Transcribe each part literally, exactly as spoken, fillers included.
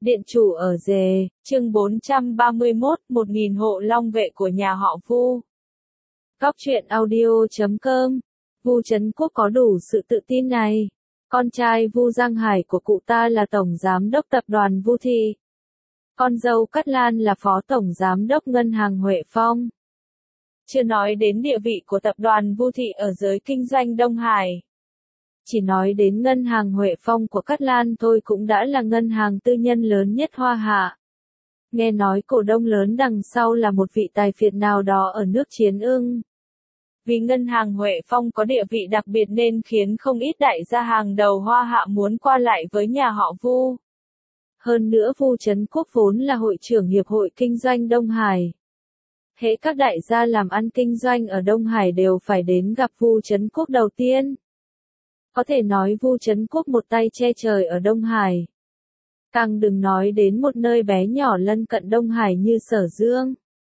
Điện chủ ở Dề, chương bốn trăm ba mươi mốt, một nghìn hộ long vệ của nhà họ Vu. Góc truyện audio chấm com. Vu Trấn Quốc có đủ sự tự tin này. Con trai Vu Giang Hải của cụ ta là tổng giám đốc tập đoàn Vu Thị. Con dâu Cát Lan là phó tổng giám đốc ngân hàng Huệ Phong. Chưa nói đến địa vị của tập đoàn Vu Thị ở giới kinh doanh Đông Hải. Chỉ nói đến ngân hàng Huệ Phong của Cát Lan thôi cũng đã là ngân hàng tư nhân lớn nhất Hoa Hạ. Nghe nói cổ đông lớn đằng sau là một vị tài phiệt nào đó ở nước Chiến Ưng. Vì ngân hàng Huệ Phong có địa vị đặc biệt nên khiến không ít đại gia hàng đầu Hoa Hạ muốn qua lại với nhà họ Vu. Hơn nữa Vu Trấn Quốc vốn là hội trưởng Hiệp hội Kinh doanh Đông Hải. Hễ các đại gia làm ăn kinh doanh ở Đông Hải đều phải đến gặp Vu Trấn Quốc đầu tiên. Có thể nói Vu Trấn Quốc một tay che trời ở Đông Hải. Càng đừng nói đến một nơi bé nhỏ lân cận Đông Hải như Sở Dương.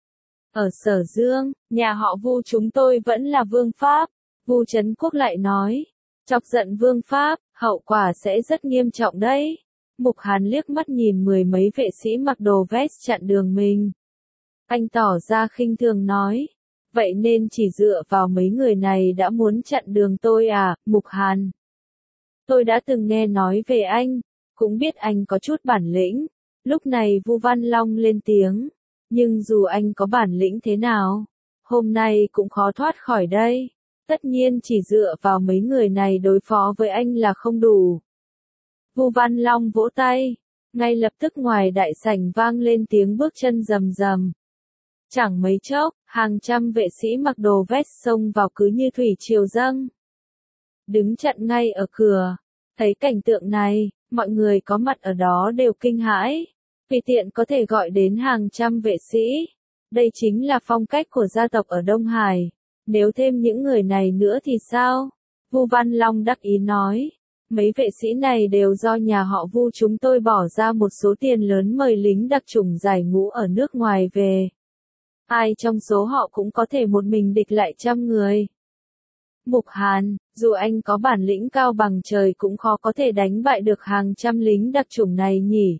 Ở Sở Dương, nhà họ Vu chúng tôi vẫn là vương pháp. Vu Trấn Quốc lại nói, chọc giận vương pháp, hậu quả sẽ rất nghiêm trọng đấy. Mục Hàn liếc mắt nhìn mười mấy vệ sĩ mặc đồ vest chặn đường mình. Anh tỏ ra khinh thường nói, vậy nên chỉ dựa vào mấy người này đã muốn chặn đường tôi à, Mục Hàn. Tôi đã từng nghe nói về anh, cũng biết anh có chút bản lĩnh. Lúc này Vu Văn Long lên tiếng, nhưng dù anh có bản lĩnh thế nào, hôm nay cũng khó thoát khỏi đây. Tất nhiên chỉ dựa vào mấy người này đối phó với anh là không đủ. Vu Văn Long vỗ tay, ngay lập tức ngoài đại sảnh vang lên tiếng bước chân rầm rầm. Chẳng mấy chốc, hàng trăm vệ sĩ mặc đồ vest xông vào cứ như thủy triều dâng. Đứng chặn ngay ở cửa, thấy cảnh tượng này, mọi người có mặt ở đó đều kinh hãi. Tùy tiện có thể gọi đến hàng trăm vệ sĩ. Đây chính là phong cách của gia tộc ở Đông Hải. Nếu thêm những người này nữa thì sao? Vu Văn Long đắc ý nói. Mấy vệ sĩ này đều do nhà họ Vu chúng tôi bỏ ra một số tiền lớn mời lính đặc chủng giải ngũ ở nước ngoài về. Ai trong số họ cũng có thể một mình địch lại trăm người. Mục Hàn, dù anh có bản lĩnh cao bằng trời cũng khó có thể đánh bại được hàng trăm lính đặc chủng này nhỉ.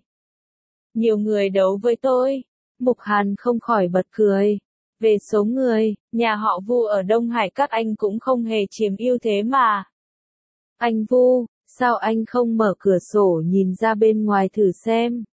Nhiều người đấu với tôi. Mục Hàn không khỏi bật cười. Về số người, nhà họ Vu ở Đông Hải các anh cũng không hề chiếm ưu thế mà. Anh Vu, sao anh không mở cửa sổ nhìn ra bên ngoài thử xem?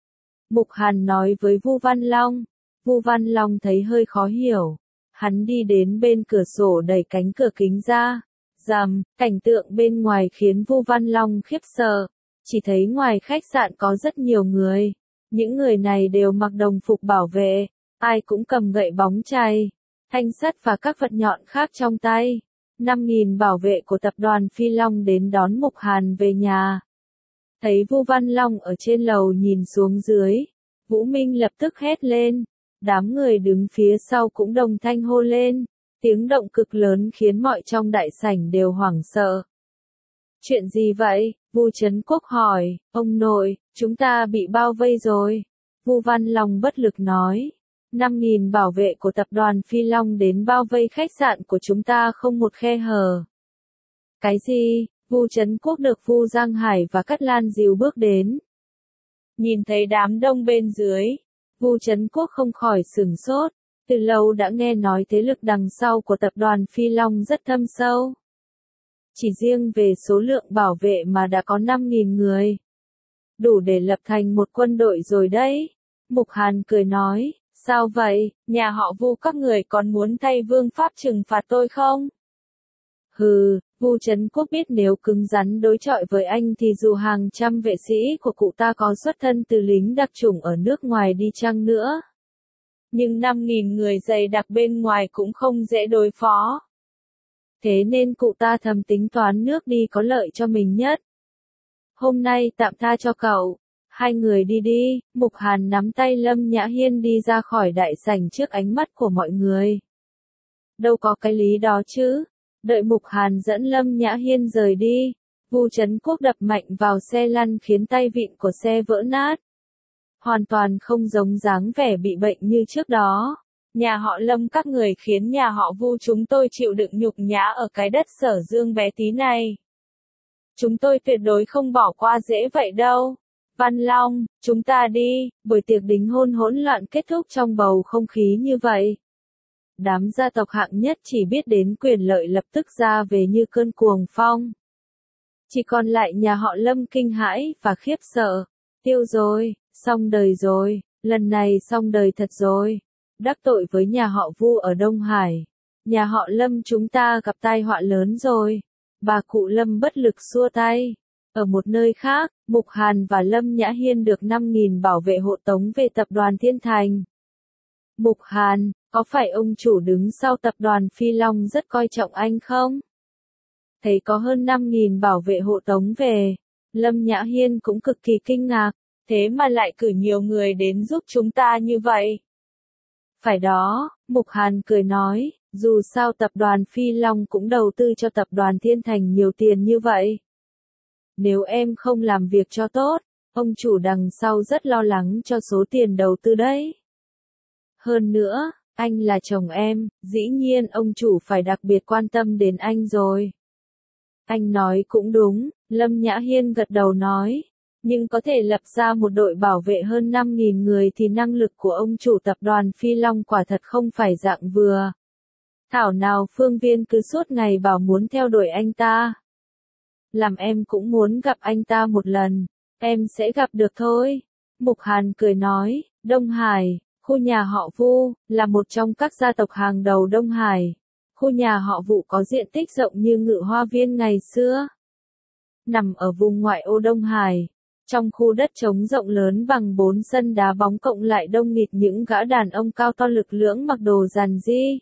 Mục Hàn nói với Vu Văn Long. Vu Văn Long thấy hơi khó hiểu. Hắn đi đến bên cửa sổ đẩy cánh cửa kính ra. Rầm, cảnh tượng bên ngoài khiến Vu Văn Long khiếp sợ. Chỉ thấy ngoài khách sạn có rất nhiều người. Những người này đều mặc đồng phục bảo vệ. Ai cũng cầm gậy bóng chày, thanh sắt và các vật nhọn khác trong tay. năm nghìn bảo vệ của tập đoàn Phi Long đến đón Mục Hàn về nhà. Thấy Vu Văn Long ở trên lầu nhìn xuống dưới. Vũ Minh lập tức hét lên. Đám người đứng phía sau cũng đồng thanh hô lên. Tiếng động cực lớn khiến mọi trong đại sảnh đều hoảng sợ. Chuyện gì vậy? Vu Trấn Quốc hỏi. Ông nội, chúng ta bị bao vây rồi. Vu Văn Long bất lực nói. năm nghìn bảo vệ của tập đoàn Phi Long đến bao vây khách sạn của chúng ta không một khe hở. Cái gì? Vu Trấn Quốc được Vu Giang Hải và Cát Lan dìu bước đến. Nhìn thấy đám đông bên dưới. Vu Trấn Quốc không khỏi sửng sốt. Từ lâu đã nghe nói thế lực đằng sau của tập đoàn Phi Long rất thâm sâu. Chỉ riêng về số lượng bảo vệ mà đã có năm nghìn người. Đủ để lập thành một quân đội rồi đấy. Mục Hàn cười nói, sao vậy, nhà họ Vu các người còn muốn thay vương pháp trừng phạt tôi không? Hừ, Vu Trấn Quốc biết nếu cứng rắn đối chọi với anh thì dù hàng trăm vệ sĩ của cụ ta có xuất thân từ lính đặc chủng ở nước ngoài đi chăng nữa. Nhưng năm nghìn người dày đặc bên ngoài cũng không dễ đối phó. Thế nên cụ ta thầm tính toán nước đi có lợi cho mình nhất. Hôm nay tạm tha cho cậu. Hai người đi đi. Mục Hàn nắm tay Lâm Nhã Hiên đi ra khỏi đại sảnh trước ánh mắt của mọi người. Đâu có cái lý đó chứ. Đợi Mục Hàn dẫn Lâm Nhã Hiên rời đi. Vu Trấn Quốc đập mạnh vào xe lăn khiến tay vịn của xe vỡ nát. Hoàn toàn không giống dáng vẻ bị bệnh như trước đó. Nhà họ Lâm các người khiến nhà họ Vu chúng tôi chịu đựng nhục nhã ở cái đất Sở Dương bé tí này. Chúng tôi tuyệt đối không bỏ qua dễ vậy đâu. Văn Long, chúng ta đi, buổi tiệc đính hôn hỗn loạn kết thúc trong bầu không khí như vậy. Đám gia tộc hạng nhất chỉ biết đến quyền lợi lập tức ra về như cơn cuồng phong. Chỉ còn lại nhà họ Lâm kinh hãi và khiếp sợ. Tiêu rồi, xong đời rồi, lần này xong đời thật rồi. Đắc tội với nhà họ Vu ở Đông Hải. Nhà họ Lâm chúng ta gặp tai họa lớn rồi. Bà cụ Lâm bất lực xua tay. Ở một nơi khác, Mục Hàn và Lâm Nhã Hiên được năm nghìn bảo vệ hộ tống về tập đoàn Thiên Thành. Mục Hàn, có phải ông chủ đứng sau tập đoàn Phi Long rất coi trọng anh không? Thấy có hơn năm nghìn bảo vệ hộ tống về, Lâm Nhã Hiên cũng cực kỳ kinh ngạc, thế mà lại cử nhiều người đến giúp chúng ta như vậy. Phải đó, Mục Hàn cười nói, dù sao tập đoàn Phi Long cũng đầu tư cho tập đoàn Thiên Thành nhiều tiền như vậy. Nếu em không làm việc cho tốt, ông chủ đằng sau rất lo lắng cho số tiền đầu tư đấy. Hơn nữa, anh là chồng em, dĩ nhiên ông chủ phải đặc biệt quan tâm đến anh rồi. Anh nói cũng đúng, Lâm Nhã Hiên gật đầu nói. Nhưng có thể lập ra một đội bảo vệ hơn năm nghìn người thì năng lực của ông chủ tập đoàn Phi Long quả thật không phải dạng vừa. Thảo nào Phương Viên cứ suốt ngày bảo muốn theo đuổi anh ta. Làm em cũng muốn gặp anh ta một lần, em sẽ gặp được thôi. Mục Hàn cười nói, Đông Hải, khu nhà họ Vu, là một trong các gia tộc hàng đầu Đông Hải. Khu nhà họ Vu có diện tích rộng như Ngự Hoa Viên ngày xưa. Nằm ở vùng ngoại ô Đông Hải, trong khu đất trống rộng lớn bằng bốn sân đá bóng cộng lại đông nghịt những gã đàn ông cao to lực lưỡng mặc đồ giản dị.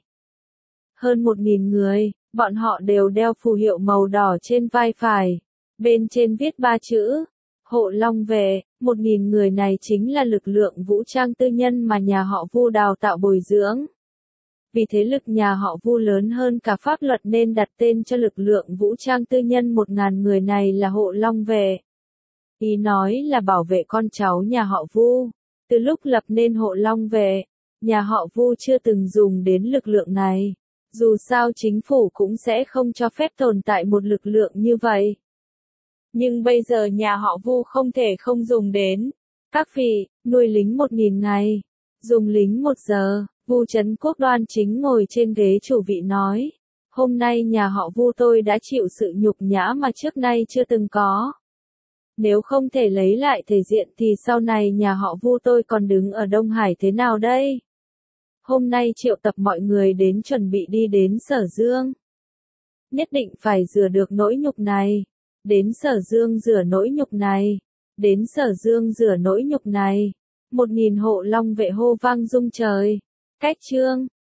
Hơn một nghìn người, bọn họ đều đeo phù hiệu màu đỏ trên vai phải. Bên trên viết ba chữ, Hộ Long Vệ. Một nghìn người này chính là lực lượng vũ trang tư nhân mà nhà họ Vu đào tạo bồi dưỡng. Vì thế lực nhà họ Vu lớn hơn cả pháp luật nên đặt tên cho lực lượng vũ trang tư nhân một nghìn người này là Hộ Long Vệ. Ý nói là bảo vệ con cháu nhà họ Vu. Từ lúc lập nên Hộ Long Vệ, nhà họ Vu chưa từng dùng đến lực lượng này. Dù sao chính phủ cũng sẽ không cho phép tồn tại một lực lượng như vậy. Nhưng bây giờ nhà họ Vu không thể không dùng đến. Các vị, nuôi lính một nghìn ngày, dùng lính một giờ. Vu Trấn Quốc đoan chính ngồi trên ghế chủ vị nói. Hôm nay nhà họ Vu tôi đã chịu sự nhục nhã mà trước nay chưa từng có. Nếu không thể lấy lại thể diện thì sau này nhà họ Vu tôi còn đứng ở Đông Hải thế nào đây? Hôm nay triệu tập mọi người đến chuẩn bị đi đến Sở Dương. Nhất định phải rửa được nỗi nhục này. Đến Sở Dương rửa nỗi nhục này. Đến Sở Dương rửa nỗi nhục này. Một nghìn hộ Long Vệ hô vang rung trời. Cách chương